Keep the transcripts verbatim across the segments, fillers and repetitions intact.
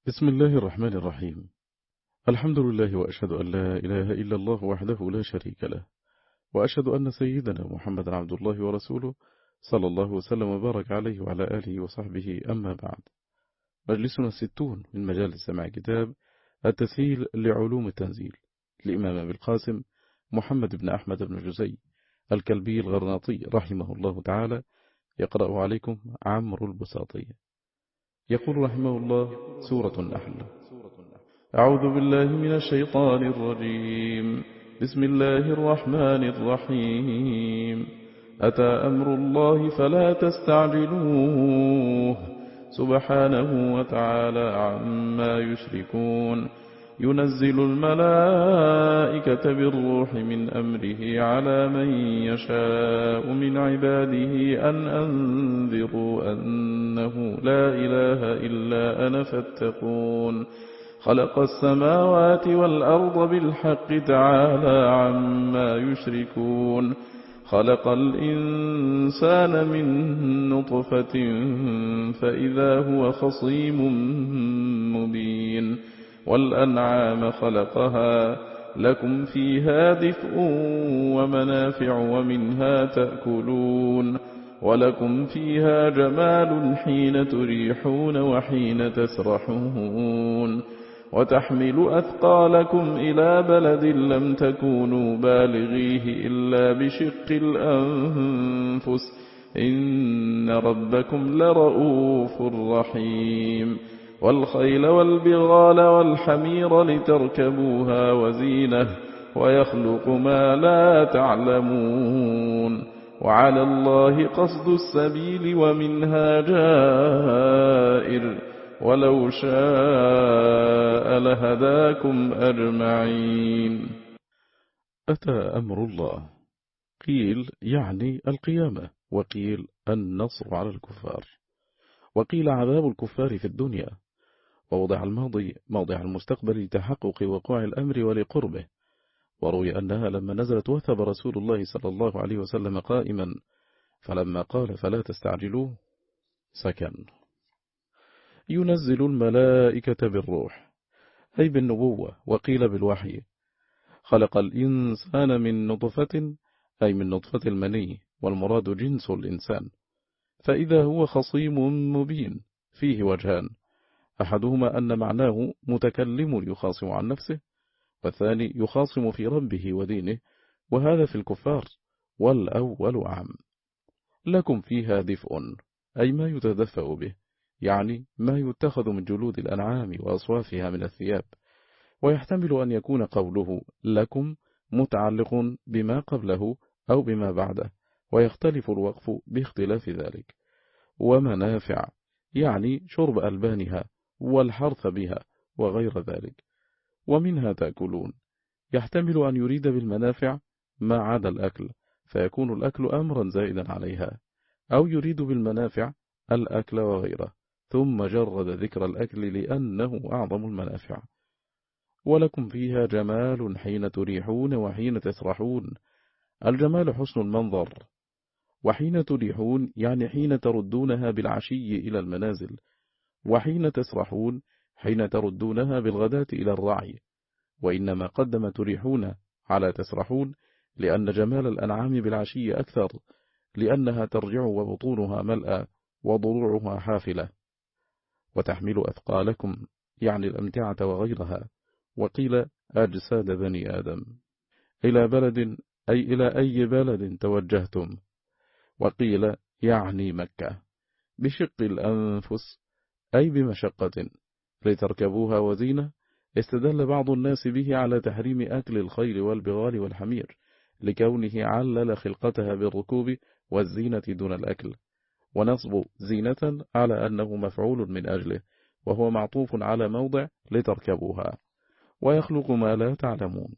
بسم الله الرحمن الرحيم. الحمد لله، وأشهد أن لا إله إلا الله وحده لا شريك له، وأشهد أن سيدنا محمد عبد الله ورسوله صلى الله وسلم وبارك عليه وعلى آله وصحبه. أما بعد، مجلسنا الستون من مجالس سماع كتاب التسهيل لعلوم التنزيل للإمام أبي القاسم محمد بن أحمد بن جزي الكلبي الغرناطي رحمه الله تعالى، يقرأ عليكم عمرو البساطي. يقول رحمه الله: سورة النحل. أعوذ بالله من الشيطان الرجيم. بسم الله الرحمن الرحيم. أتى أمر الله فلا تستعجلوه سبحانه وتعالى عما يشركون. ينزل الملائكة بالروح من أمره على من يشاء من عباده أن أنذروا أنه لا إله إلا أنا فاتقون. خلق السماوات والأرض بالحق تعالى عما يشركون. خلق الإنسان من نطفة فإذا هو خصيم مبين. والأنعام خلقها لكم فيها دفء ومنافع ومنها تأكلون. ولكم فيها جمال حين تريحون وحين تسرحون. وتحمل أثقالكم إلى بلد لم تكونوا بالغيه إلا بشق الأنفس إن ربكم لرؤوف رحيم. والخيل والبغال والحمير لتركبوها وزينة ويخلق ما لا تعلمون. وعلى الله قصد السبيل ومنها جائر ولو شاء لهداكم أجمعين. أتى أمر الله، قيل يعني القيامة، وقيل النصر على الكفار، وقيل عذاب الكفار في الدنيا، ووضع الماضي موضع المستقبل لتحقق وقوع الأمر ولقربه. وروي أنها لما نزلت وثب رسول الله صلى الله عليه وسلم قائما، فلما قال فلا تستعجلوه سكن. ينزل الملائكة بالروح، أي بالنبوة، وقيل بالوحي. خلق الإنسان من نطفة، أي من نطفة المني، والمراد جنس الإنسان. فإذا هو خصيم مبين، فيه وجهان: أحدهما أن معناه متكلم يخاصم عن نفسه، والثاني يخاصم في ربه ودينه، وهذا في الكفار، والأول عام. لكم فيها دفء، أي ما يتدفأ به، يعني ما يتخذ من جلود الأنعام وأصوافها من الثياب. ويحتمل أن يكون قوله لكم متعلق بما قبله أو بما بعده، ويختلف الوقف باختلاف ذلك. ومنافع، يعني شرب ألبانها والحرث بها وغير ذلك. ومنها تأكلون، يحتمل أن يريد بالمنافع ما عدا الأكل، فيكون الأكل أمرا زائدا عليها، أو يريد بالمنافع الأكل وغيره، ثم جرد ذكر الأكل لأنه أعظم المنافع. ولكم فيها جمال حين تريحون وحين تسرحون. الجمال حسن المنظر، وحين تريحون يعني حين تردونها بالعشي إلى المنازل، وحين تسرحون حين تردونها بالغداة إلى الرعي. وإنما قدم تريحون على تسرحون لأن جمال الأنعام بالعشي أكثر، لأنها ترجع وبطونها ملأى وضروعها حافلة. وتحمل أثقالكم، يعني الأمتعة وغيرها، وقيل أجساد بني آدم، إلى بلد، أي إلى أي بلد توجهتم، وقيل يعني مكة، بشق الأنفس، أي بمشقة، لتركبوها وزينة. استدل بعض الناس به على تحريم أكل الخيل والبغال والحمير، لكونه علل خلقتها بالركوب والزينة دون الأكل، ونصب زينة على أنه مفعول من أجله، وهو معطوف على موضع لتركبوها. ويخلق ما لا تعلمون،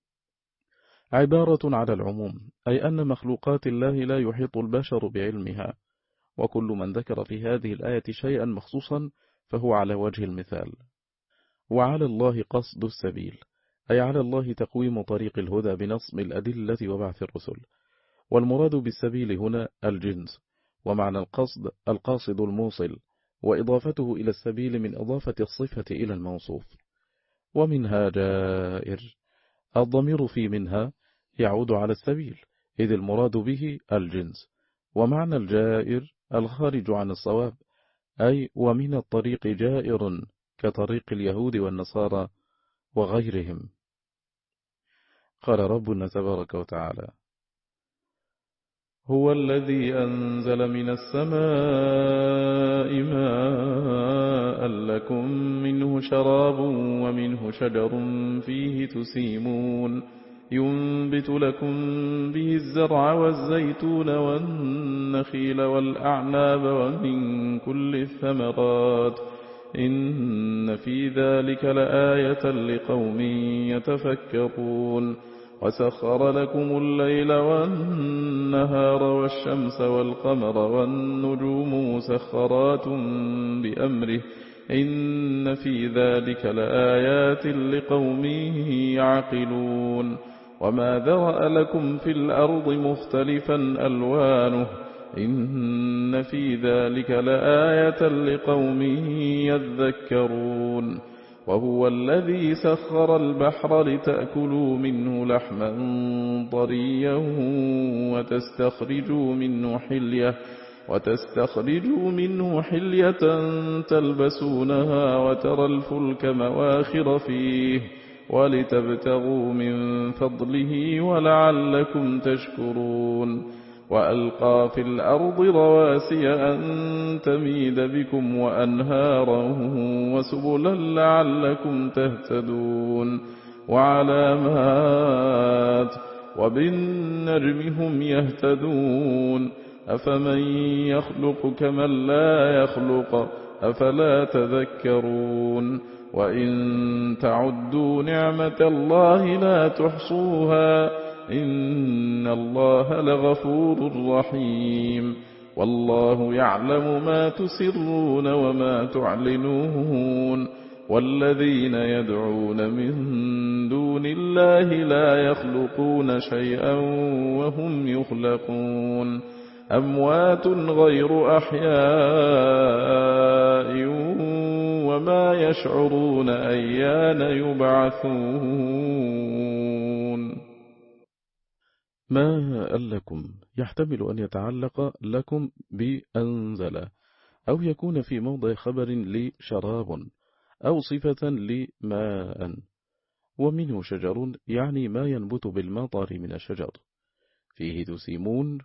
عبارة على العموم، أي أن مخلوقات الله لا يحيط البشر بعلمها. وكل من ذكر في هذه الآية شيئا مخصوصا فهو على وجه المثال. وعلى الله قصد السبيل، أي على الله تقويم طريق الهدى بنصب الأدلة وبعث الرسل. والمراد بالسبيل هنا الجنس، ومعنى القصد القاصد الموصل، وإضافته إلى السبيل من إضافة الصفة إلى الموصوف. ومنها جائر، الضمير في منها يعود على السبيل، إذ المراد به الجنس، ومعنى الجائر الخارج عن الصواب، أي ومن الطريق جائر كطريق اليهود والنصارى وغيرهم. قال ربنا تبارك وتعالى: هو الذي أنزل من السماء ماء لكم منه شراب ومنه شجر فيه تسيمون ينبت لكم به الزرع والزيتون والنخيل والأعناب ومن كل الثمرات إن في ذلك لآية لقوم يتفكرون وسخر لكم الليل والنهار والشمس والقمر والنجوم مسخرات بأمره إن في ذلك لآيات لقوم يعقلون وما ذرأ لكم في الأرض مختلفا ألوانه إن في ذلك لآية لقوم يذكرون وهو الذي سخر البحر لتأكلوا منه لحما طريا وتستخرجوا منه حلية وتستخرجوا منه حلية تلبسونها وترى الفلك مواخر فيه ولتبتغوا من فضله ولعلكم تشكرون وألقى في الأرض رواسي أن تميد بكم وأنهارا وسبلا لعلكم تهتدون وعلامات وبالنجم هم يهتدون أفمن يخلق كمن لا يخلق أفلا تذكرون وإن تعدوا نعمة الله لا تحصوها إن الله لغفور رحيم والله يعلم ما تسرون وما تعلنون والذين يدعون من دون الله لا يخلقون شيئا وهم يخلقون أموات غير أحياء وما يشعرون أيان يبعثون. ما لكم يحتمل أن يتعلق لكم بأنزل أو يكون في موضع خبر لشراب أو صفة لماء. ومنه شجر يعني ما ينبت بالمطر من الشجر فيه تسيمون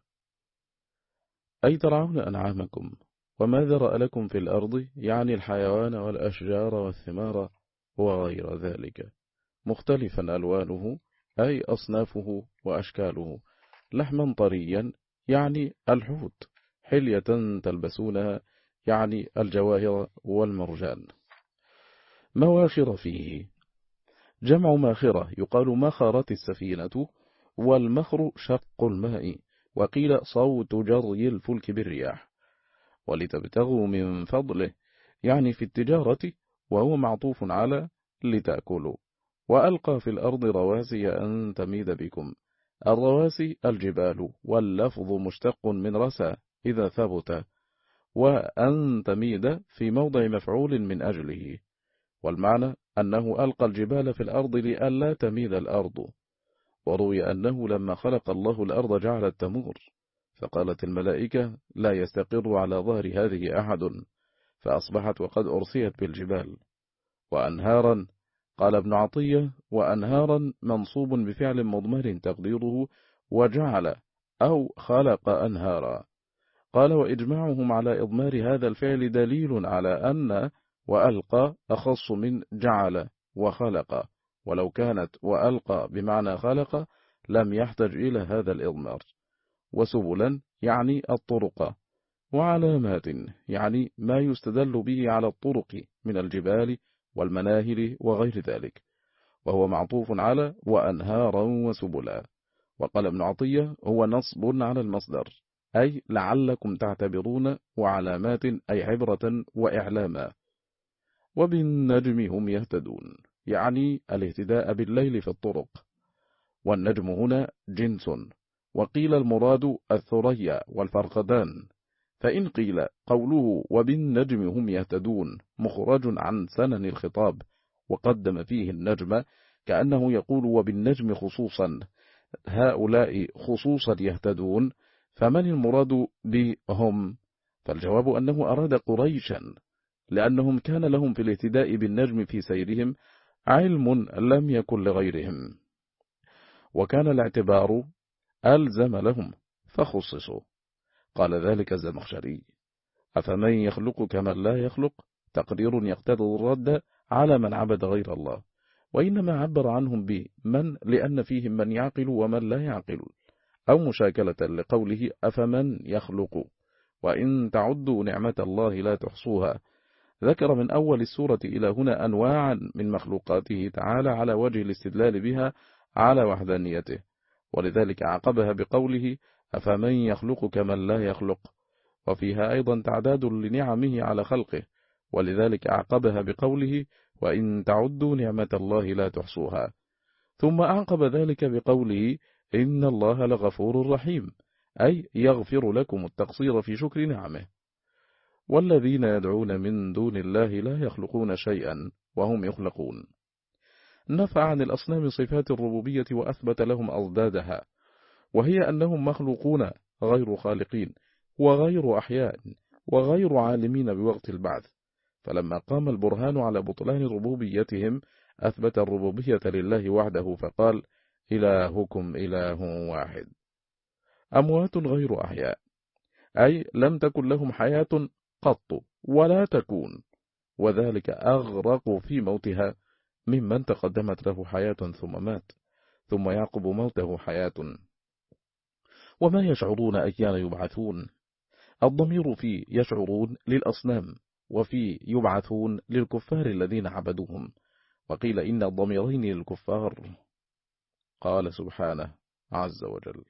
أي ترعون أنعامكم. وما ذرأ لكم في الأرض يعني الحيوان والأشجار والثمار وغير ذلك مختلفا ألوانه أي أصنافه وأشكاله لحما طريا يعني الحوت حلية تلبسونها يعني الجواهر والمرجان. مواخر فيه جمع ماخرة يقال مخرت السفينة والمخر شق الماء وقيل صوت جري الفلك بالرياح. ولتبتغوا من فضله يعني في التجارة وهو معطوف على لتأكلوا. وألقى في الأرض رواسي أن تميد بكم. الرواسي الجبال واللفظ مشتق من رسى إذا ثبت وأن تميد في موضع مفعول من أجله والمعنى أنه ألقى الجبال في الأرض لئلا تميد الأرض. وروي أنه لما خلق الله الأرض جعلت تمور فقالت الملائكة لا يستقر على ظهر هذه أحد فأصبحت وقد أرسيت بالجبال. وأنهارا قال ابن عطية وأنهارا منصوب بفعل مضمر تقديره وجعل أو خلق أنهارا. قال وإجماعهم على إضمار هذا الفعل دليل على أن وألقى أخص من جعل وخلق ولو كانت وألقى بمعنى خلق لم يحتج إلى هذا الإضمار. وسبلا يعني الطرق وعلامات يعني ما يستدل به على الطرق من الجبال والمناهل وغير ذلك وهو معطوف على وأنهارا وسبلا. وقال ابن عطية هو نصب على المصدر أي لعلكم تعتبرون وعلامات أي عبرة وإعلاما. وبالنجم هم يهتدون يعني الاهتداء بالليل في الطرق. والنجم هنا جنس وقيل المراد الثريا والفرقدان فإن قيل قوله وبالنجم هم يهتدون مخرج عن سنن الخطاب وقدم فيه النجم كأنه يقول وبالنجم خصوصا هؤلاء خصوصا يهتدون، فمن المراد بهم؟ فالجواب أنه أراد قريشا، لأنهم كان لهم في الاهتداء بالنجم في سيرهم علم لم يكن لغيرهم، وكان الاعتبار ألزم لهم فخصصوا. قال ذلك الزمخشري: أفمن يخلق كمن لا يخلق تقرير يقتضي الرد على من عبد غير الله، وإنما عبر عنهم بمن لأن فيهم من يعقل ومن لا يعقل، أو مشاكلة لقوله أفمن يخلق وإن تعدوا نعمة الله لا تحصوها. ذكر من أول السورة إلى هنا أنواعا من مخلوقاته تعالى على وجه الاستدلال بها على وحدانيته، ولذلك عقبها بقوله أفمن يخلق كمن لا يخلق، وفيها أيضا تعداد لنعمه على خلقه، ولذلك عقبها بقوله وإن تعدوا نعمة الله لا تحصوها. ثم أعقب ذلك بقوله إن الله لغفور رحيم، أي يغفر لكم التقصير في شكر نعمه. والذين يدعون من دون الله لا يخلقون شيئا وهم يخلقون. نفى عن الأصنام صفات الربوبية وأثبت لهم أضدادها، وهي أنهم مخلوقون غير خالقين وغير أحياء وغير عالمين بوقت البعث. فلما قام البرهان على بطلان ربوبيتهم أثبت الربوبية لله وحده فقال إلهكم إله واحد. أموات غير أحياء، أي لم تكن لهم حياة قط ولا تكون، وذلك أغرق في موتها ممن تقدمت له حياة ثم مات، ثم يعقب موته حياة. وما يشعرون أيان يبعثون. الضمير في يشعرون للأصنام، وفي يبعثون للكفار الذين عبدوهم، وقيل إن الضميرين للكفار. قال سبحانه عز وجل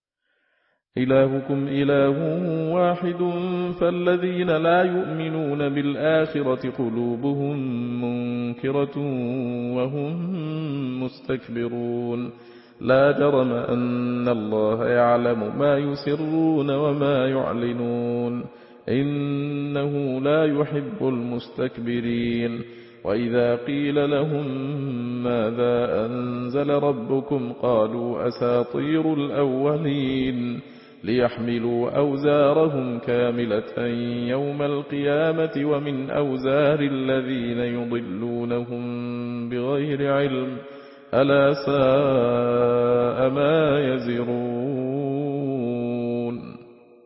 إلهكم إله واحد فالذين لا يؤمنون بالآخرة قلوبهم منكرة وهم مستكبرون لا جرم أن الله يعلم ما يسرون وما يعلنون إنه لا يحب المستكبرين. وإذا قيل لهم ماذا أنزل ربكم قالوا أساطير الأولين ليحملوا أوزارهم كاملة يوم القيامة ومن أوزار الذين يضلونهم بغير علم ألا ساء ما يزرون.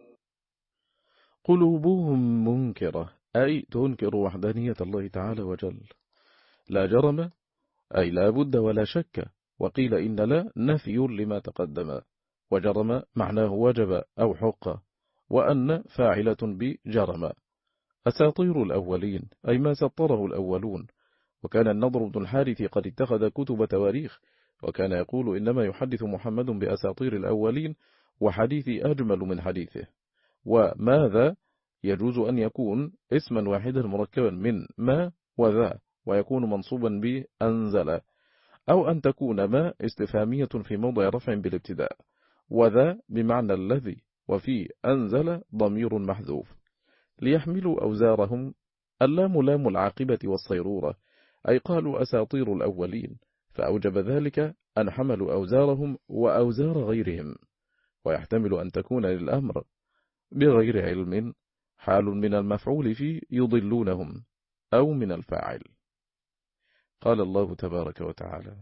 قلوبهم منكرة، أي تنكر وحدانية الله تعالى وجل. لا جرم، أي لا بد ولا شك، وقيل إن لا نفي لما تقدم، وجرم معناه وجب أو حق، وأن فاعلة بجرم. أساطير الأولين، أي ما سطره الأولون. وكان النضر بن الحارث قد اتخذ كتب تواريخ، وكان يقول إنما يحدث محمد بأساطير الأولين، وحديثي أجمل من حديثه. وماذا يجوز أن يكون اسما واحدا مركبا من ما وذا، ويكون منصوبا بأنزل، أو أن تكون ما استفهامية في موضع رفع بالابتداء، وذا بمعنى الذي، وفي أنزل ضمير محذوف. ليحملوا أوزارهم، اللام لام العاقبة والصيرورة، أي قالوا أساطير الأولين، فأوجب ذلك أن حملوا أوزارهم وأوزار غيرهم. ويحتمل أن تكون للأمر بغير علم حال من المفعول في يضلونهم، أو من الفاعل. قال الله تبارك وتعالى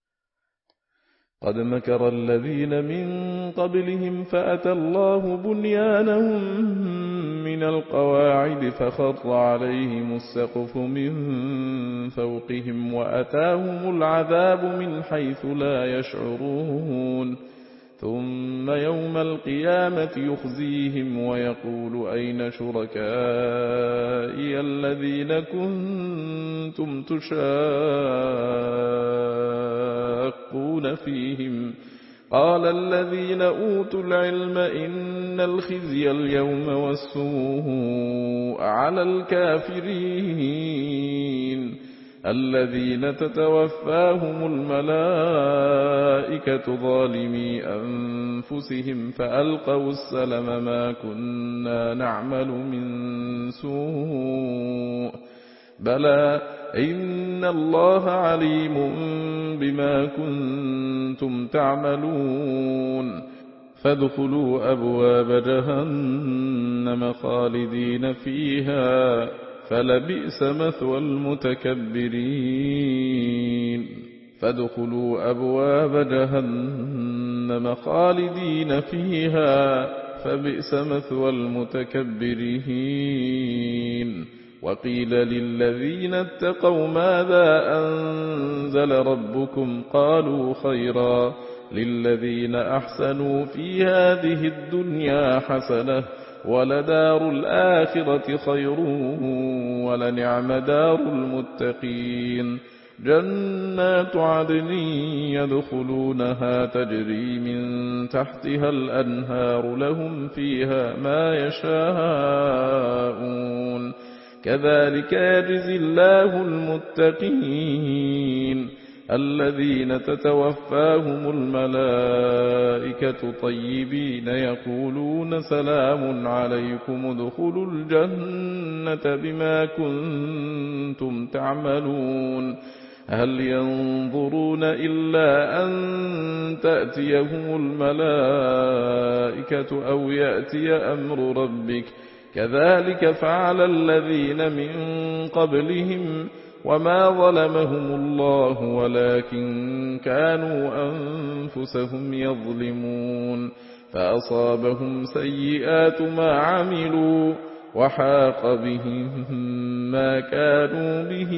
قد مكر الذين من قبلهم فأتى الله بنيانهم من القواعد فخر عليهم السقف من فوقهم وأتاهم العذاب من حيث لا يشعرون ثم يوم القيامة يخزيهم ويقول أين شركائي الذين كنتم تشاقون فيهم قال الذين أوتوا العلم إن الخزي اليوم والسوء على الكافرين الذين تتوفاهم الملائكة ظالمي أنفسهم فألقوا السلم ما كنا نعمل من سوء بلى إن الله عليم بما كنتم تعملون فادخلوا أبواب جهنم خالدين فيها فلبئس مثوى المتكبرين فادخلوا أبواب جهنم خالدين فيها فبئس مثوى المتكبرين وقيل للذين اتقوا ماذا أنزل ربكم قالوا خيرا للذين أحسنوا في هذه الدنيا حسنة ولدار الآخرة خير ولنعم دار المتقين جنات عدن يدخلونها تجري من تحتها الأنهار لهم فيها ما يشاءون كذلك يجزي الله المتقين الذين تتوفاهم الملائكة طيبين يقولون سلام عليكم ادخلوا الجنة بما كنتم تعملون هل ينظرون إلا أن تأتيهم الملائكة أو يأتي أمر ربك كذلك فعل الذين من قبلهم وما ظلمهم الله ولكن كانوا أنفسهم يظلمون فأصابهم سيئات ما عملوا وحاق بهم ما كانوا به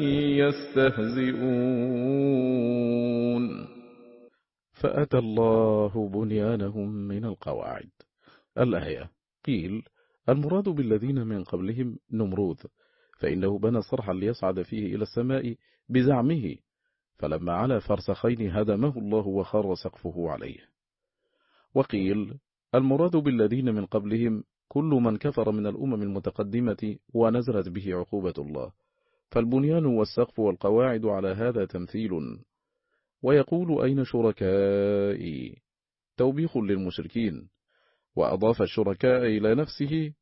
يستهزئون فأتى الله بنيانهم من القواعد. الآية. قيل المراد بالذين من قبلهم نمرود، فإنه بنى صرحا ليصعد فيه إلى السماء بزعمه، فلما علا فرسخين هدمه الله وخر سقفه عليه. وقيل المراد بالذين من قبلهم كل من كفر من الأمم المتقدمة ونزلت به عقوبة الله، فالبنيان والسقف والقواعد على هذا تمثيل. ويقول أين شركائي توبيخ للمشركين، وأضاف الشركاء إلى نفسه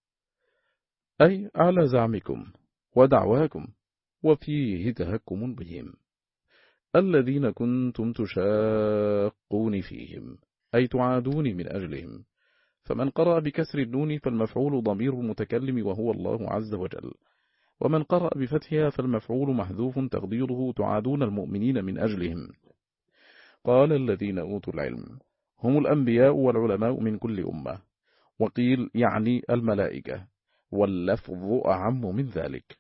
أي على زعمكم ودعواكم، وفيه تهكم بهم الذين كنتم تشاقون فيهم أي تعادون من أجلهم. فمن قرأ بكسر النون فالمفعول ضمير المتكلم وهو الله عز وجل، ومن قرأ بفتحها فالمفعول محذوف تقديره تعادون المؤمنين من أجلهم. قال الذين أوتوا العلم هم الأنبياء والعلماء من كل أمة، وقيل يعني الملائكة، واللفظ أعم من ذلك.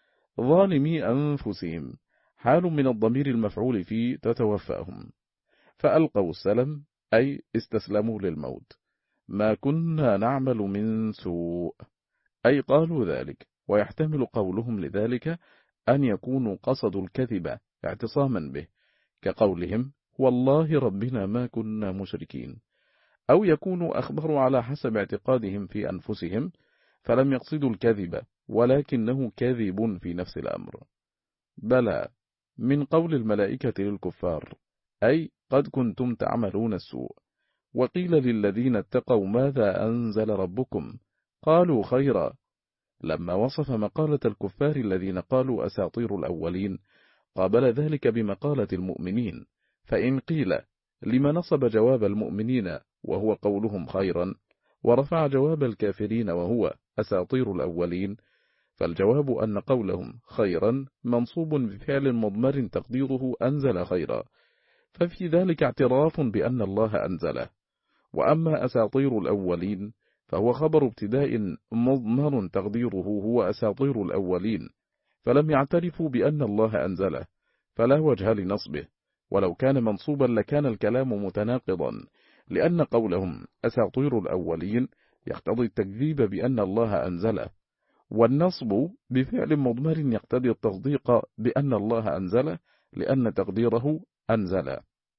ظالمي أنفسهم حال من الضمير المفعول في تتوفاهم، فألقوا السلم أي استسلموا للموت، ما كنا نعمل من سوء أي قالوا ذلك، ويحتمل قولهم لذلك أن يكونوا قصدوا الكذب اعتصاما به كقولهم والله ربنا ما كنا مشركين، أو يكونوا أخبروا على حسب اعتقادهم في أنفسهم فلم يقصدوا الكذب ولكنه كاذب في نفس الأمر. بلى من قول الملائكة للكفار أي قد كنتم تعملون السوء. وقيل للذين اتقوا ماذا أنزل ربكم قالوا خيرا، لما وصف مقالة الكفار الذين قالوا أساطير الأولين قابل ذلك بمقالة المؤمنين، فإن قيل لما نصب جواب المؤمنين وهو قولهم خيرا ورفع جواب الكافرين وهو أساطير الأولين، فالجواب أن قولهم خيرا منصوب بفعل مضمر تقديره أنزل خيرا، ففي ذلك اعتراف بأن الله أنزله. وأما أساطير الأولين فهو خبر ابتداء مضمر تقديره هو أساطير الأولين، فلم يعترفوا بأن الله أنزله، فلا وجه لنصبه، ولو كان منصوبا لكان الكلام متناقضا، لأن قولهم أساطير الأولين يقتضي التكذيب بأن الله أنزله، والنصب بفعل مضمر يقتضي التصديق بأن الله أنزله لأن تقديره أنزل.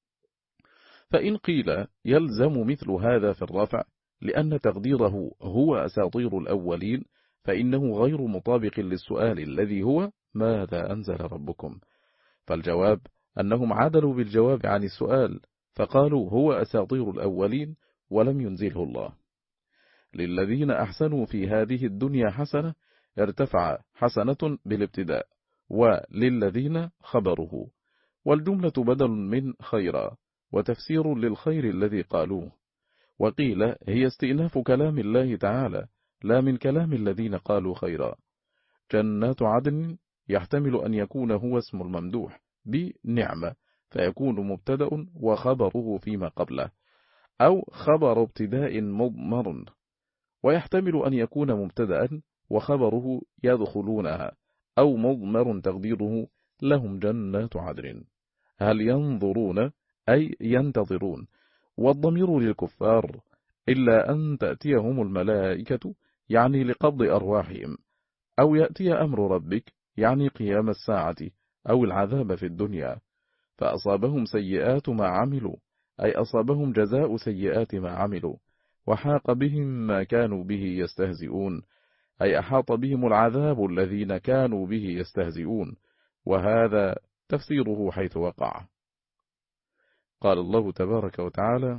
فإن قيل يلزم مثل هذا في الرفع لأن تقديره هو أساطير الأولين، فإنه غير مطابق للسؤال الذي هو ماذا أنزل ربكم؟ فالجواب أنهم عدلوا بالجواب عن السؤال، فقالوا هو أساطير الأولين ولم ينزله الله. للذين أحسنوا في هذه الدنيا حسنة ارتفع حسنة بالابتداء، وللذين خبره، والجملة بدل من خيرا، وتفسير للخير الذي قالوه. وقيل هي استئناف كلام الله تعالى لا من كلام الذين قالوا خيرا. جنات عدن يحتمل أن يكون هو اسم الممدوح بنعمة، فيكون مبتدأ وخبره فيما قبله، أو خبر ابتداء مضمر، ويحتمل أن يكون مبتدأ وخبره يدخلونها، أو مضمر تقديره لهم جنات عدن. هل ينظرون أي ينتظرون، والضمير للكفار، إلا أن تأتيهم الملائكة يعني لقبض أرواحهم، أو يأتي أمر ربك يعني قيام الساعة، أو العذاب في الدنيا، فأصابهم سيئات ما عملوا، أي أصابهم جزاء سيئات ما عملوا، وحاق بهم ما كانوا به يستهزئون، أي أحاط بهم العذاب الذين كانوا به يستهزئون، وهذا تفسيره حيث وقع. قال الله تبارك وتعالى: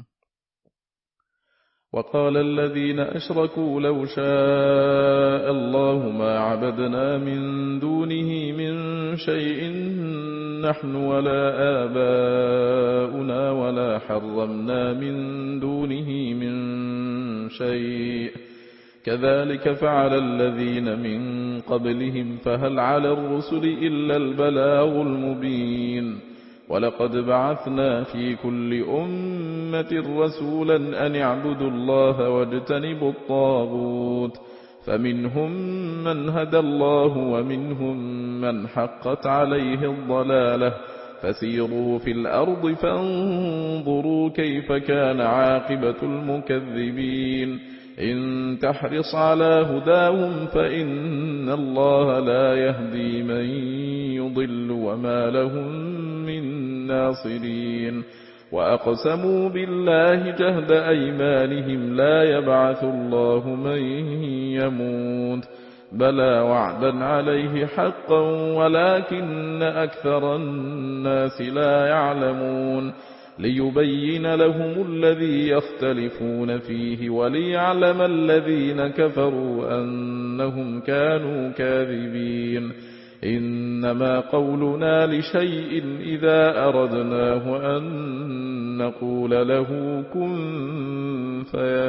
وقال الذين أشركوا لو شاء الله ما عبدنا من دونه من شيء نحن ولا آباؤنا ولا حرمنا من دونه من شيء كذلك فعل الذين من قبلهم فهل على الرسل إلا البلاغ المبين. ولقد بعثنا في كل أمة رسولا أن اعبدوا الله واجتنبوا الطاغوت فمنهم من هدى الله ومنهم من حقت عليه الضلالة فسيروا في الأرض فانظروا كيف كان عاقبة المكذبين. إن تحرص على هداهم فإن الله لا يهدي من يضل وما لهم من ناصرين. وأقسموا بالله جهد أيمانهم لا يبعث الله من يموت بلى وعدا عليه حقا ولكن أكثر الناس لا يعلمون. ليبين لهم الذي يختلفون فيه وليعلم الذين كفروا أنهم كانوا كاذبين. إنما قولنا لشيء إذا أردناه أن نقول له كن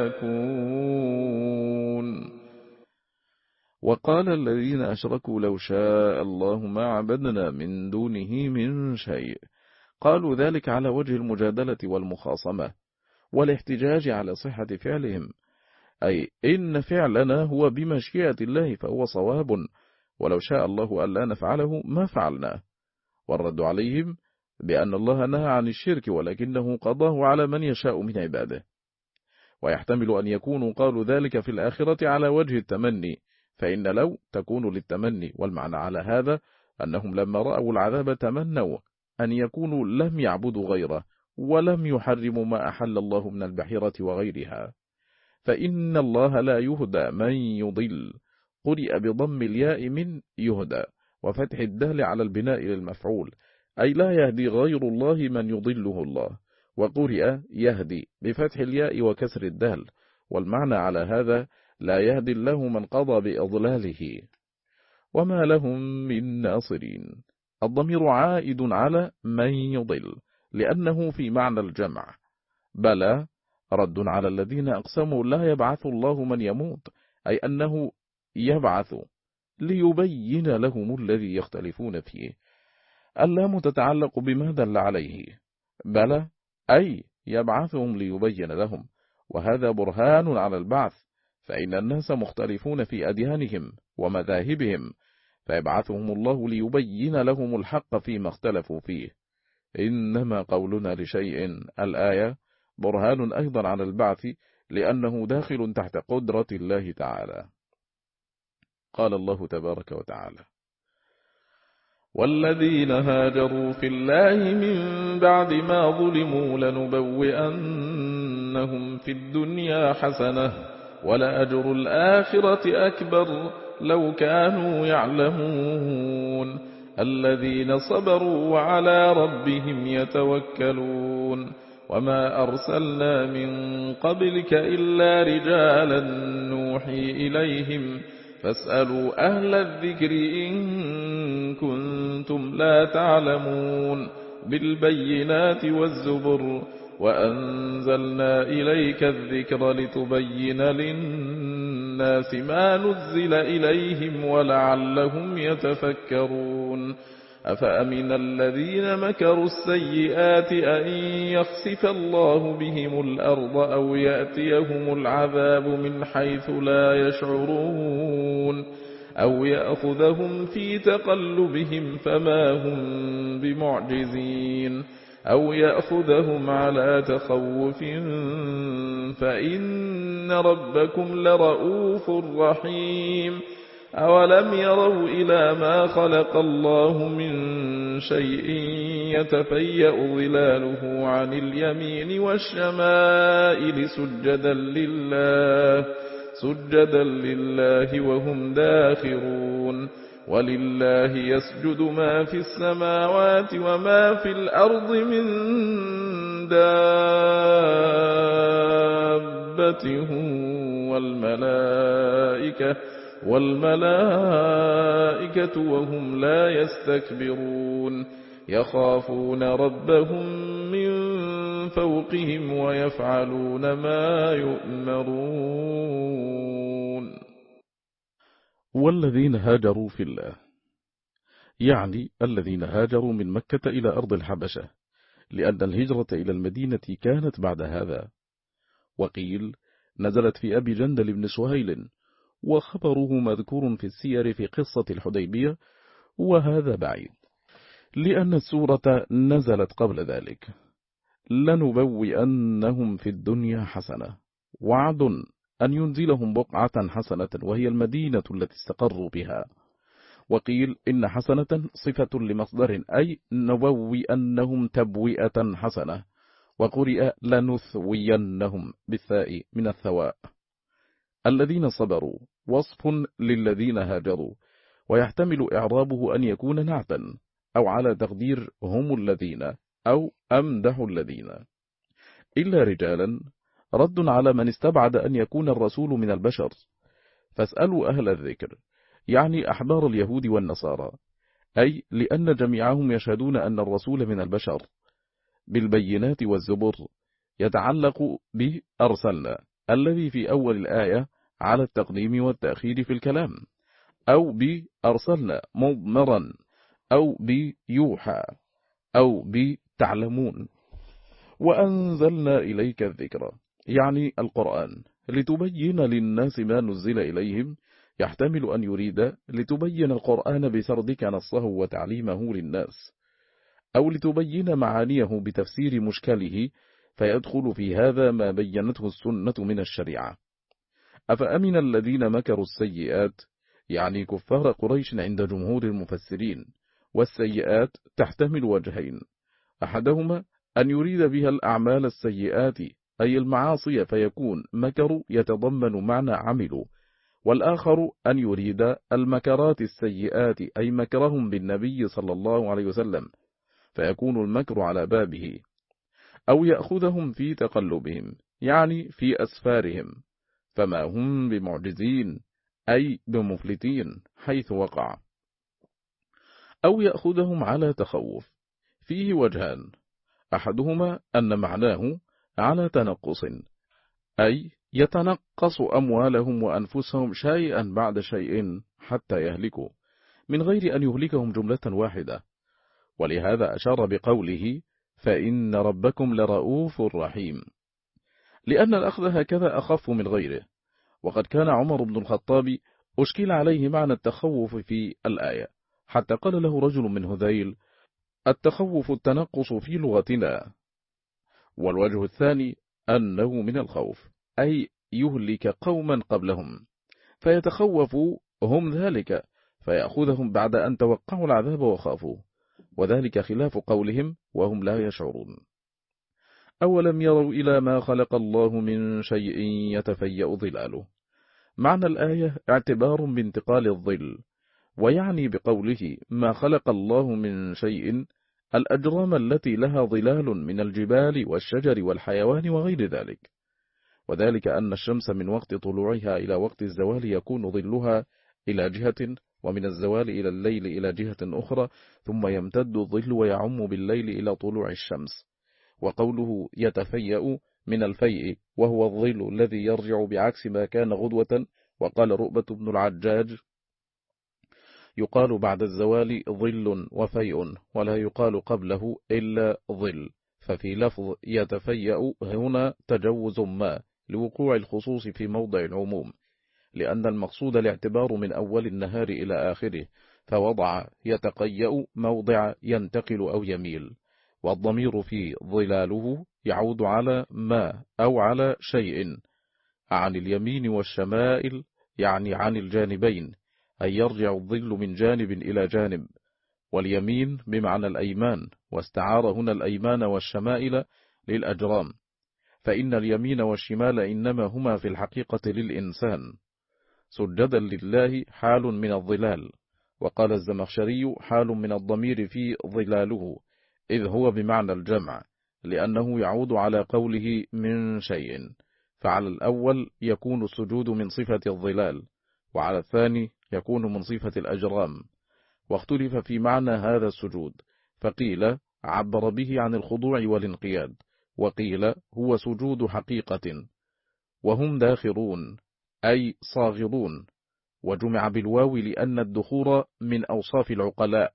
فيكون. وقال الذين أشركوا لو شاء الله ما عبدنا من دونه من شيء. قالوا ذلك على وجه المجادلة والمخاصمة والاحتجاج على صحة فعلهم، أي إن فعلنا هو بمشيئة الله فهو صواب، ولو شاء الله ألا نفعله ما فعلناه. والرد عليهم بأن الله نهى عن الشرك ولكنه قضاه على من يشاء من عباده. ويحتمل أن يكونوا قالوا ذلك في الآخرة على وجه التمني، فإن لو تكون للتمني، والمعنى على هذا أنهم لما رأوا العذاب تمنوا أن يكونوا لم يعبدوا غيره ولم يحرموا ما أحل الله من البحيرة وغيرها. فإن الله لا يهدى من يضل، قرئ بضم الياء من يهدى وفتح الدال على البناء للمفعول، أي لا يهدي غير الله من يضله الله، وقرئ يهدي بفتح الياء وكسر الدال، والمعنى على هذا لا يهدي الله من قضى بإضلاله وما لهم من ناصرين. الضمير عائد على من يضل لأنه في معنى الجمع. بلى رد على الذين أقسموا لا يبعث الله من يموت، أي أنه يبعث ليبين لهم الذي يختلفون فيه. اللام تتعلق بما دل عليه. بلى أي يبعثهم ليبين لهم، وهذا برهان على البعث، فإن الناس مختلفون في أديانهم ومذاهبهم، فيبعثهم الله ليبين لهم الحق فيما اختلفوا فيه. إنما قولنا لشيء الآية برهان أيضا على البعث، لأنه داخل تحت قدرة الله تعالى. قال الله تبارك وتعالى: والذين هاجروا في الله من بعد ما ظلموا لنبوئنهم في الدنيا حسنة ولأجر الآخرة أكبر لو كانوا يعلمون الذين صبروا وعلى ربهم يتوكلون وما أرسلنا من قبلك إلا رجالا نوحي إليهم فاسألوا أهل الذكر إن كنتم لا تعلمون بالبينات والزبر وأنزلنا إليك الذكر لتبين للناس ما نزل إليهم ولعلهم يتفكرون أفأمن الذين مكروا السيئات أن يخسف الله بهم الأرض أو يأتيهم العذاب من حيث لا يشعرون أو يأخذهم في تقلبهم فما هم بمعجزين أو يأخذهم على تخوف فإن ربكم لرؤوف رحيم أولم يروا إلى ما خلق الله من شيء يتفيأ ظلاله عن اليمين والشمائل سجدا لله سجدا لله وهم داخرون ولله يسجد ما في السماوات وما في الأرض من دابة والملائكة والملائكة وهم لا يستكبرون يخافون ربهم من فوقهم ويفعلون ما يؤمرون. والذين هاجروا في الله، يعني الذين هاجروا من مكة إلى أرض الحبشة، لأن الهجرة إلى المدينة كانت بعد هذا. وقيل نزلت في أبي جندل بن سهيل، وخبره مذكور في السير في قصة الحديبية، وهذا بعيد لأن السورة نزلت قبل ذلك. لنبوئنهم في الدنيا حسنة، وعد أن ينزلهم بقعة حسنة وهي المدينة التي استقروا بها. وقيل إن حسنة صفة لمصدر أي نبوئنهم تبوئة حسنة، وقرئ لنثوينهم بالثاء من الثواء. الذين صبروا وصف للذين هاجروا، ويحتمل إعرابه أن يكون نعتا أو على تقدير هم الذين أو أمدح الذين. إلا رجالا رد على من استبعد أن يكون الرسول من البشر، فاسألوا أهل الذكر، يعني أحبار اليهود والنصارى، أي لأن جميعهم يشهدون أن الرسول من البشر. بالبينات والزبر يتعلق بأرسلنا الذي في أول الآية على التقديم والتأخير في الكلام، أو بأرسلنا مضمرا، أو بيوحى، أو بتعلمون. وأنزلنا إليك الذكر يعني القرآن لتبين للناس ما نزل إليهم، يحتمل أن يريد لتبين القرآن بسردك نصه وتعليمه للناس، أو لتبين معانيه بتفسير مشكله، فيدخل في هذا ما بينته السنة من الشريعة. أفأمن الذين مكروا السيئات، يعني كفار قريش عند جمهور المفسرين، والسيئات تحتمل وجهين، أحدهما أن يريد بها الأعمال السيئات أي المعاصي فيكون مكر يتضمن معنى عملوا، والآخر أن يريد المكرات السيئات أي مكرهم بالنبي صلى الله عليه وسلم فيكون المكر على بابه، أو يأخذهم في تقلبهم يعني في أسفارهم فما هم بمعجزين أي بمفلتين حيث وقع، أو يأخذهم على تخوف. فيه وجهان، أحدهما أن معناه على تنقص أي يتنقص أموالهم وأنفسهم شيئا بعد شيء حتى يهلكوا من غير أن يهلكهم جملة واحدة، ولهذا أشار بقوله فإن ربكم لرؤوف رحيم، لأن الأخذ هكذا أخف من غيره. وقد كان عمر بن الخطاب أشكل عليه معنى التخوف في الآية، حتى قال له رجل من هذيل التخوف التنقص في لغتنا. والوجه الثاني أنه من الخوف أي يهلك قوما قبلهم فيتخوف هم ذلك فيأخذهم بعد أن توقعوا العذاب وخافوا، وذلك خلاف قولهم وهم لا يشعرون. أولم يروا إلى ما خلق الله من شيء يتفيأ ظلاله، معنى الآية اعتبار بانتقال الظل، ويعني بقوله ما خلق الله من شيء الأجرام التي لها ظلال من الجبال والشجر والحيوان وغير ذلك، وذلك أن الشمس من وقت طلوعها إلى وقت الزوال يكون ظلها إلى جهة، ومن الزوال إلى الليل إلى جهة أخرى، ثم يمتد الظل ويعم بالليل إلى طلوع الشمس. وقوله يتفيأ من الفيء وهو الظل الذي يرجع بعكس ما كان غدوة. وقال رؤبة بن العجاج يقال بعد الزوال ظل وفيء، ولا يقال قبله إلا ظل، ففي لفظ يتفيأ هنا تجوز ما لوقوع الخصوص في موضع العموم، لأن المقصود الاعتبار من أول النهار إلى آخره، فوضع يتقيأ موضع ينتقل أو يميل، والضمير في ظلاله يعود على ما أو على شيء عن اليمين والشمائل، يعني عن الجانبين، أي يرجع الظل من جانب إلى جانب، واليمين بمعنى الأيمان، واستعار هنا الأيمان والشمائل للأجرام، فإن اليمين والشمال إنما هما في الحقيقة للإنسان سجدا لله حال من الظلال. وقال الزمخشري حال من الضمير في ظلاله، إذ هو بمعنى الجمع، لأنه يعود على قوله من شيء، فعلى الأول يكون السجود من صفة الظلال، وعلى الثاني يكون من صفة الأجرام. واختلف في معنى هذا السجود، فقيل عبر به عن الخضوع والانقياد، وقيل هو سجود حقيقة، وهم داخرون أي صاغرون، وجمع بالواو لأن الدخور من أوصاف العقلاء.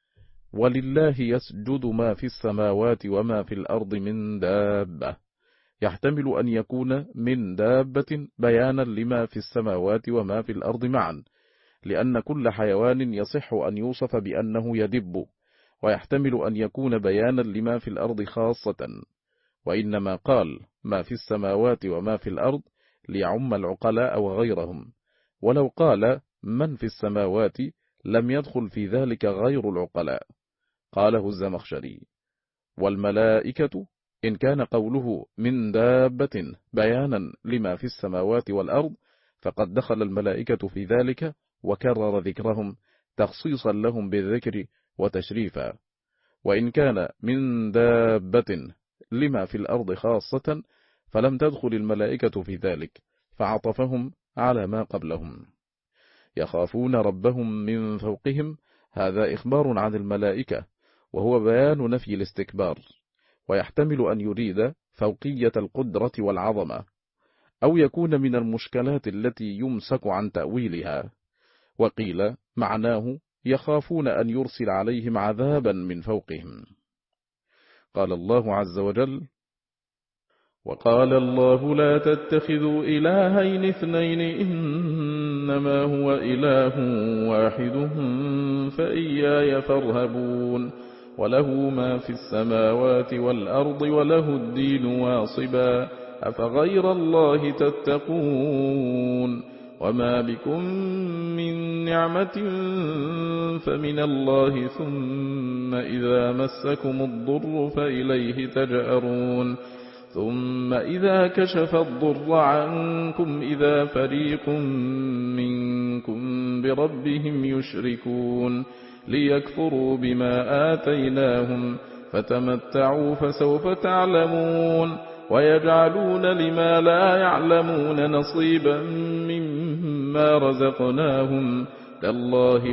ولله يسجد ما في السماوات وما في الأرض من دابة، يحتمل أن يكون من دابة بيانا لما في السماوات وما في الأرض معا، لأن كل حيوان يصح أن يوصف بأنه يدب، ويحتمل أن يكون بيانا لما في الأرض خاصة، وإنما قال ما في السماوات وما في الأرض ليعم العقلاء وغيرهم، ولو قال من في السماوات لم يدخل في ذلك غير العقلاء. قاله الزمخشري. والملائكة إن كان قوله من دابة بيانا لما في السماوات والأرض فقد دخل الملائكة في ذلك، وكرر ذكرهم تخصيصا لهم بالذكر وتشريفا. وإن كان من دابة لما في الأرض خاصة فلم تدخل الملائكة في ذلك، فعطفهم على ما قبلهم. يخافون ربهم من فوقهم، هذا إخبار عن الملائكة، وهو بيان نفي الاستكبار، ويحتمل أن يريد فوقية القدرة والعظمة، أو يكون من المشكلات التي يمسك عن تأويلها. وقيل معناه يخافون أن يرسل عليهم عذابا من فوقهم. قال الله عز وجل: وقال الله لا تتخذوا إلهين اثنين إنما هو إله واحد فإياي فارهبون وله ما في السماوات والأرض وله الدين واصبا أفغير الله تتقون وما بكم من نعمة فمن الله ثم إذا مسكم الضر فإليه تجأرون ثم إذا كشف الضر عنكم إذا فريق منكم بربهم يشركون ليكفروا بما آتيناهم فتمتعوا فسوف تعلمون ويجعلون لما لا يعلمون نصيبا مما رزقناهم تالله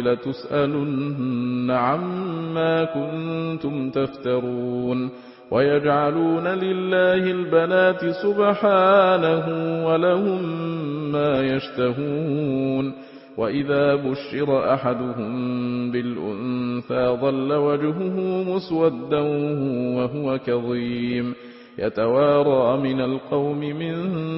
لتسألن عما كنتم تفترون ويجعلون لله البنات سبحانه ولهم ما يشتهون وإذا بشر أحدهم بالأنثى ظل وجهه مسودا وهو كظيم يتوارى من القوم من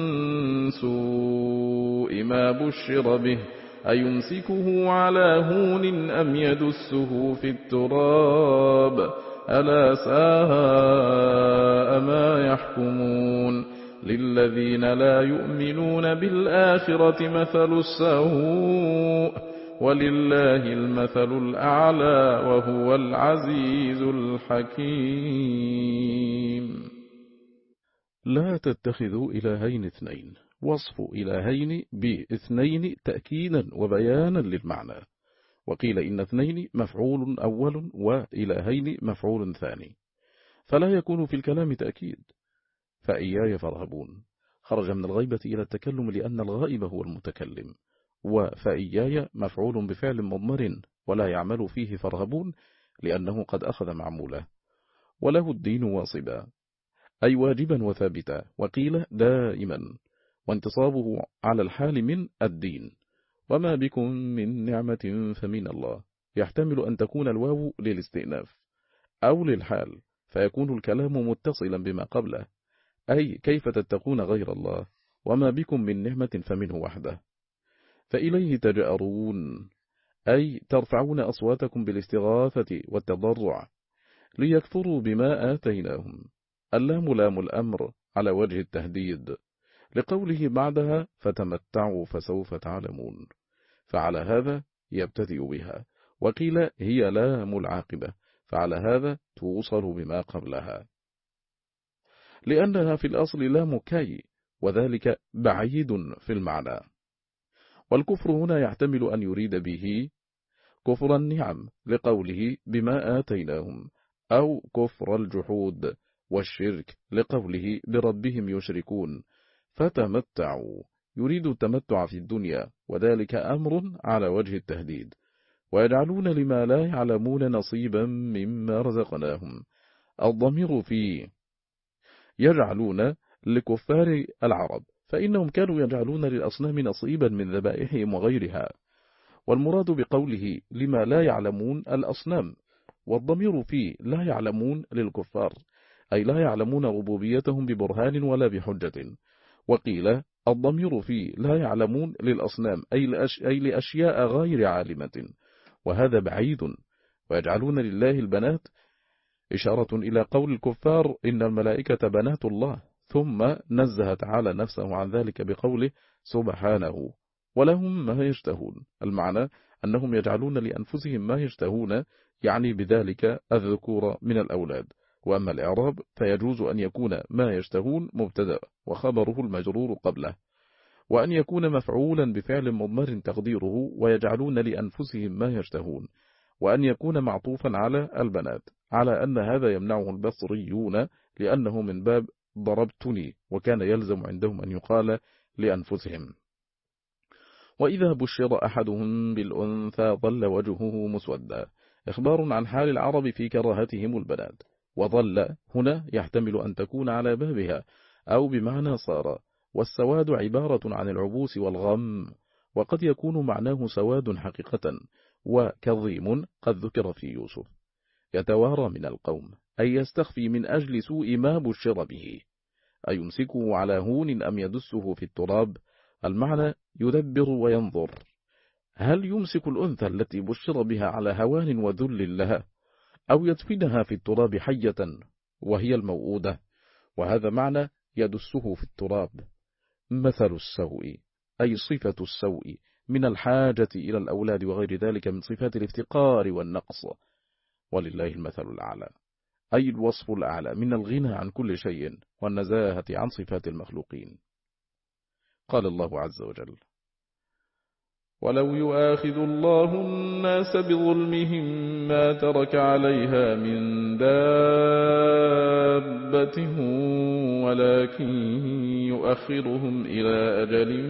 سوء ما بشر به أيمسكه على هون أم يدسه في التراب ألا ساء ما يحكمون للذين لا يؤمنون بالآخرة مثل السوء ولله المثل الأعلى وهو العزيز الحكيم. لا تتخذوا إلهين اثنين، وصف إلهين باثنين تأكيدا وبيانا للمعنى، وقيل إن اثنين مفعول أول وإلهين مفعول ثاني، فلا يكون في الكلام تأكيد. فإياي فارهبون خرج من الغيبة إلى التكلم لأن الغائب هو المتكلم، وفإياي مفعول بفعل مضمر ولا يعمل فيه فارهبون لأنه قد أخذ معموله. وله الدين واصبا أي واجبا وثابتا، وقيل دائما، وانتصابه على الحال من الدين. وما بكم من نعمة فمن الله، يحتمل أن تكون الواو للاستئناف أو للحال، فيكون الكلام متصلا بما قبله، أي كيف تتقون غير الله، وما بكم من نعمة فمنه وحده. فإليه تجأرون أي ترفعون أصواتكم بالاستغاثة والتضرع ليكفروا بما آتيناهم. اللام لام الأمر على وجه التهديد، لقوله بعدها فتمتعوا فسوف تعلمون، فعلى هذا يبتدئ بها. وقيل هي لام العاقبة، فعلى هذا توصل بما قبلها، لأنها في الأصل لام كي، وذلك بعيد في المعنى. والكفر هنا يحتمل أن يريد به كفر النعم لقوله بما آتيناهم، أو كفر الجحود والشرك لقوله بربهم يشركون. فتمتعوا يريد التمتع في الدنيا، وذلك أمر على وجه التهديد. ويجعلون لما لا يعلمون نصيبا مما رزقناهم، الضمير فيه يجعلون لكفار العرب، فإنهم كانوا يجعلون للأصنام نصيبا من ذبائحهم وغيرها، والمراد بقوله لما لا يعلمون الأصنام، والضمير فيه لا يعلمون للكفار، أي لا يعلمون ربوبيتهم ببرهان ولا بحجة. وقيل الضمير فيه لا يعلمون للأصنام أي, لأش... أي لأشياء غير عالمة، وهذا بعيد. ويجعلون لله البنات إشارة إلى قول الكفار إن الملائكة بنات الله، ثم نزه تعالى نفسه عن ذلك بقوله سبحانه ولهم ما يشتهون. المعنى أنهم يجعلون لأنفسهم ما يشتهون، يعني بذلك الذكور من الأولاد. وأما الإعراب فيجوز أن يكون ما يشتهون مبتدأ وخبره المجرور قبله، وأن يكون مفعولا بفعل مضمر تقديره ويجعلون لأنفسهم ما يشتهون، وأن يكون معطوفا على البنات، على أن هذا يمنعه البصريون لأنه من باب ضربتني، وكان يلزم عندهم أن يقال لأنفسهم. وإذا بشر أحدهم بالأنثى ظل وجهه مسودا، إخبار عن حال العرب في كراهتهم البنات. وظل هنا يحتمل أن تكون على بابها أو بمعنى صار، والسواد عبارة عن العبوس والغم، وقد يكون معناه سواد حقيقة، وكظيم قد ذكر في يوسف. يتوارى من القوم أي يستخفي من أجل سوء ما بشر به، أي يمسكه على هون أم يدسه في التراب. المعنى يدبر وينظر، هل يمسك الأنثى التي بشر بها على هوان وذل لها، أو يدفنها في التراب حية وهي الموؤودة، وهذا معنى يدسه في التراب. مثل السوء أي صفة السوء من الحاجة إلى الأولاد وغير ذلك من صفات الافتقار والنقص. ولله المثل الأعلى أي الوصف الأعلى من الغنى عن كل شيء والنزاهة عن صفات المخلوقين. قال الله عز وجل ولو يؤاخذ الله الناس بظلمهم ما ترك عليها من دابة ولكن يؤخرهم إلى أجل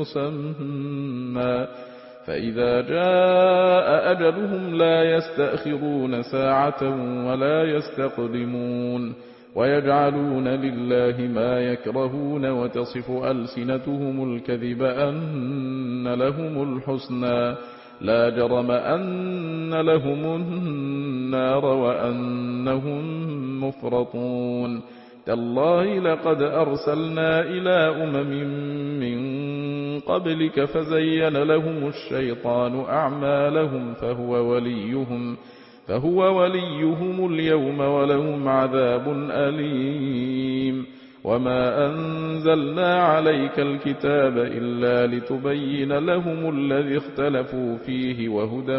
مسمى فإذا جاء أجلهم لا يستأخرون ساعة ولا يستقدمون ويجعلون لله ما يكرهون وتصف ألسنتهم الكذب أن لهم الحسنى لا جرم أن لهم النار وأنهم مفرطون تالله لقد أرسلنا إلى أمم من قبلك فزين لهم الشيطان أعمالهم فهو وليهم فهو وليهم اليوم ولهم عذاب أليم وما أنزلنا عليك الكتاب إلا لتبين لهم الذي اختلفوا فيه وهدى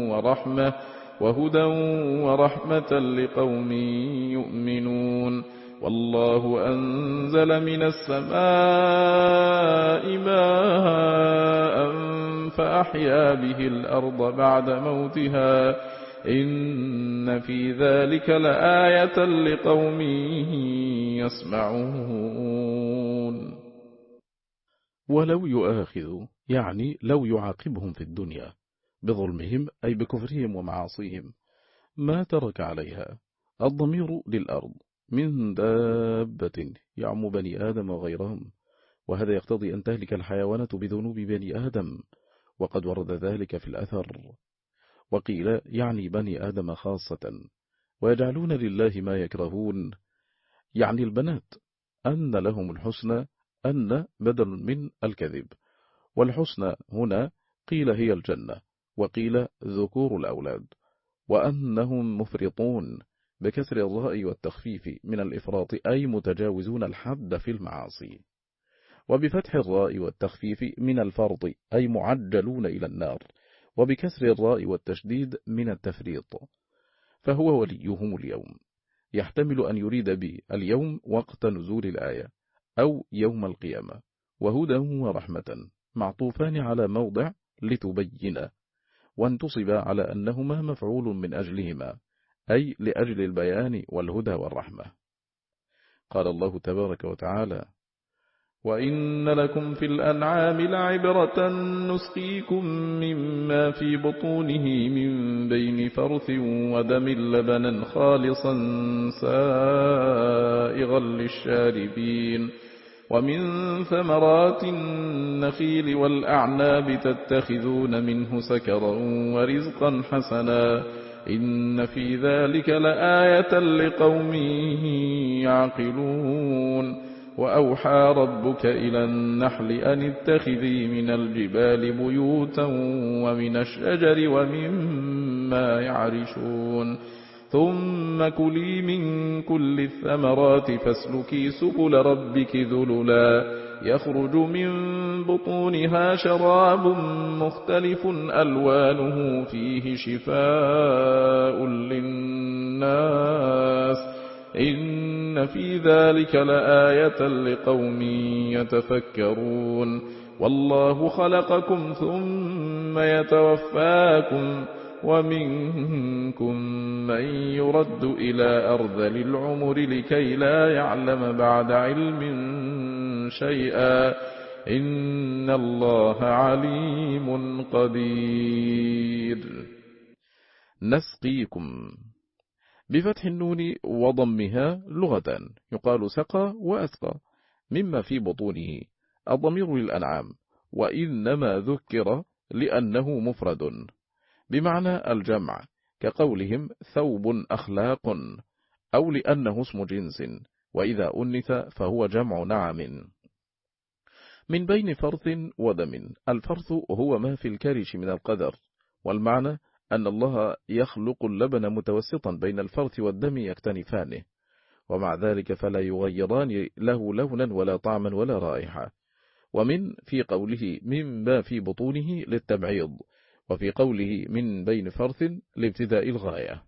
ورحمة وهدى ورحمة لقوم يؤمنون والله أنزل من السماء ماء فأحيا به الأرض بعد موتها إن في ذلك لآية لقوم يسمعون. ولو يؤاخذ يعني لو يعاقبهم في الدنيا بظلمهم أي بكفرهم ومعاصيهم ما ترك عليها. الضمير للأرض من دابة يعم بني آدم وغيرهم، وهذا يقتضي أن تهلك الحيوانات بذنوب بني آدم، وقد ورد ذلك في الأثر. وقيل يعني بني آدم خاصة. ويجعلون لله ما يكرهون يعني البنات، أن لهم الحسنى، أن بدل من الكذب، والحسنى هنا قيل هي الجنة، وقيل ذكور الأولاد، وأنهم مفرطون بكسر الراء والتخفيف من الإفراط أي متجاوزون الحد في المعاصي، وبفتح الراء والتخفيف من الفرط أي معجلون إلى النار، وبكسر الراء والتشديد من التفريط، فهو وليهم اليوم. يحتمل أن يريد به اليوم وقت نزول الآية أو يوم القيامة، وهدى ورحمة معطوفان على موضع لتبين، وانتصب على أنهما مفعول من أجلهما أي لأجل البيان والهدى والرحمة. قال الله تبارك وتعالى: وإن لكم في الأنعام لعبرة نسقيكم مما في بطونه من بين فرث ودم لبنا خالصا سائغا للشاربين ومن ثمرات النخيل والأعناب تتخذون منه سكرا ورزقا حسنا إن في ذلك لآية لقوم يعقلون. وأوحى ربك إلى النحل أن اتخذي من الجبال بيوتا ومن الشجر ومما يعرشون ثم كلي من كل الثمرات فاسلكي سبل ربك ذللا يخرج من بطونها شراب مختلف ألوانه فيه شفاء للناس إن في ذلك لآية لقوم يتفكرون. والله خلقكم ثم يتوفاكم ومنكم من يرد إلى أرذل العمر لكي لا يعلم بعد علم شيئا إن الله عليم قدير. نسقيكم بفتح النون وضمها لغة يقال سقى وأسقى مما في بطونه. الضمير للأنعام، وإنما ذكر لأنه مفرد بمعنى الجمع كقولهم ثوب أخلاق، أو لأنه اسم جنس، وإذا أنث فهو جمع نعم. من بين فرث ودم. الفرث هو ما في الكرش من القدر، والمعنى أن الله يخلق اللبن متوسطا بين الفرث والدم يكتنفانه، ومع ذلك فلا يغيران له لونا ولا طعما ولا رائحة. ومن في قوله مما في بطونه للتبعيض، وفي قوله من بين فرث لابتداء الغاية.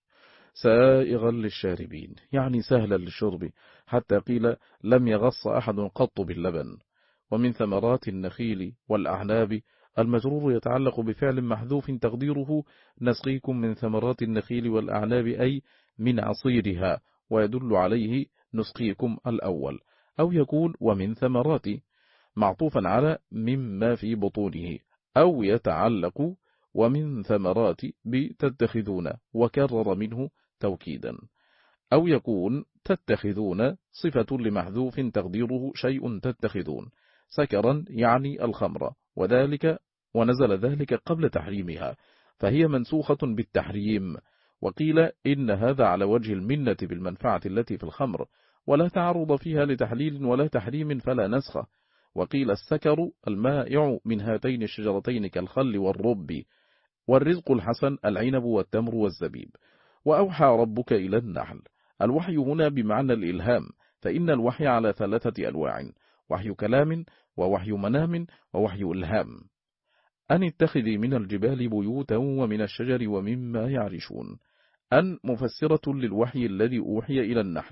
سائغا للشاربين يعني سهلا للشرب، حتى قيل لم يغص أحد قط باللبن. ومن ثمرات النخيل والأعناب. المجرور يتعلق بفعل محذوف تقديره نسقيكم من ثمرات النخيل والأعناب أي من عصيرها، ويدل عليه نسقيكم الأول، أو يكون ومن ثمرات معطوفا على مما في بطونه، أو يتعلق ومن ثمرات بتتخذون وكرر منه توكيدا، أو يكون تتخذون صفة لمحذوف تقديره شيء تتخذون سكرا يعني الخمر، وذلك ونزل ذلك قبل تحريمها فهي منسوخة بالتحريم. وقيل إن هذا على وجه المنة بالمنفعة التي في الخمر، ولا تعرض فيها لتحليل ولا تحريم فلا نسخ. وقيل السكر المائع من هاتين الشجرتين كالخل والرب، والرزق الحسن العنب والتمر والزبيب. وأوحى ربك إلى النحل. الوحي هنا بمعنى الإلهام، فإن الوحي على ثلاثة أنواع: وحي كلام ووحي منام ووحي إلهام. أن اتخذي من الجبال بيوتا ومن الشجر ومما يعرشون. أن مفسرة للوحي الذي أوحي إلى النحل،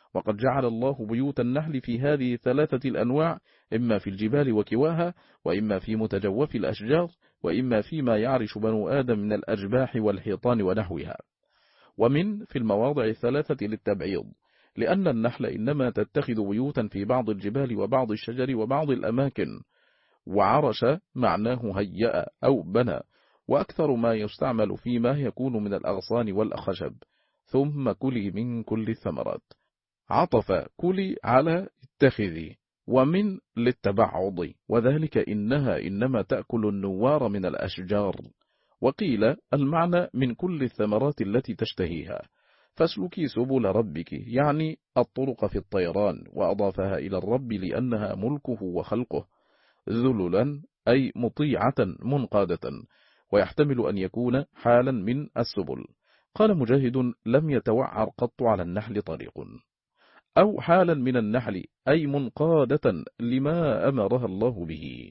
وقد جعل الله بيوت النحل في هذه الثلاثة الأنواع إما في الجبال وكواها، وإما في متجوف الأشجار، وإما فيما يعرش بنو آدم من الأجباح والحيطان ونحوها. ومن في المواضع الثلاثة للتبعيض، لأن النحل إنما تتخذ بيوتا في بعض الجبال وبعض الشجر وبعض الأماكن، وعرش معناه هيأ أو بنى، وأكثر ما يستعمل فيما يكون من الأغصان والأخشب. ثم كلي من كل الثمرات، عطف كلي على اتخذي، ومن للتبعض، وذلك إنها إنما تأكل النوار من الأشجار. وقيل المعنى من كل الثمرات التي تشتهيها، فاسلكي سبل ربك، يعني الطرق في الطيران، وأضافها إلى الرب لأنها ملكه وخلقه. ذللا أي مطيعة منقادة، ويحتمل أن يكون حالا من السبل. قال مجاهد لم يتوعر قط على النحل طريق، أو حالا من النحل أي منقادة لما أمرها الله به.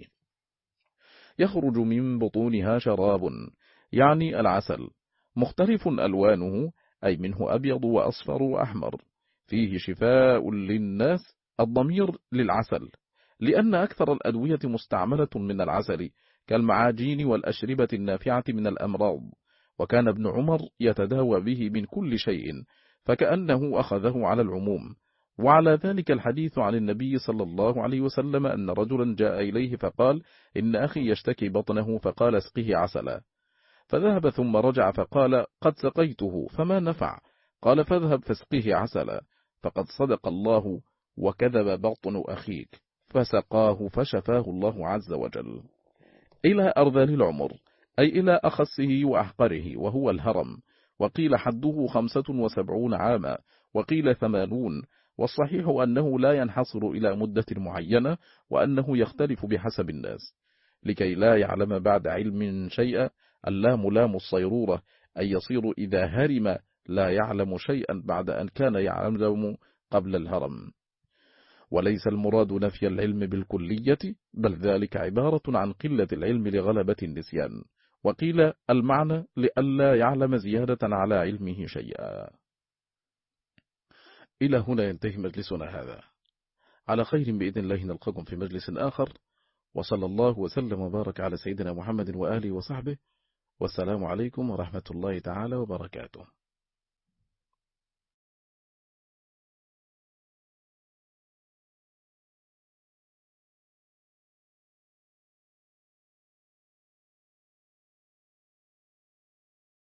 يخرج من بطونها شراب، يعني العسل، مختلف ألوانه، أي منه أبيض وأصفر وأحمر، فيه شفاء للناس، الضمير للعسل، لأن أكثر الأدوية مستعملة من العسل، كالمعاجين والأشربة النافعة من الأمراض، وكان ابن عمر يتداوى به من كل شيء، فكأنه أخذه على العموم. وعلى ذلك الحديث عن النبي صلى الله عليه وسلم أن رجلا جاء إليه فقال: إن أخي يشتكي بطنه، فقال: اسقه عسلا. فذهب ثم رجع فقال: قد سقيته فما نفع. قال: فاذهب فاسقه عسلا، فقد صدق الله وكذب بطن أخيك، فسقاه فشفاه الله عز وجل. إلى أرذل العمر، أي إلى أخسه وأحقره، وهو الهرم، وقيل حده خمسة وسبعون عاما، وقيل ثمانون، والصحيح أنه لا ينحصر إلى مدة معينة، وأنه يختلف بحسب الناس، لكي لا يعلم بعد علم شيئا. اللام لام الصيرورة، أي يصير إذا هرم لا يعلم شيئا بعد أن كان يعلم قبل الهرم. وليس المراد نفي العلم بالكلية، بل ذلك عبارة عن قلة العلم لغلبة النسيان. وقيل المعنى لئلا يعلم زيادة على علمه شيئا. إلى هنا ينتهي مجلسنا هذا، على خير بإذن الله نلقاكم في مجلس آخر، وصلى الله وسلم وبارك على سيدنا محمد وآله وصحبه، والسلام عليكم ورحمة الله تعالى وبركاته.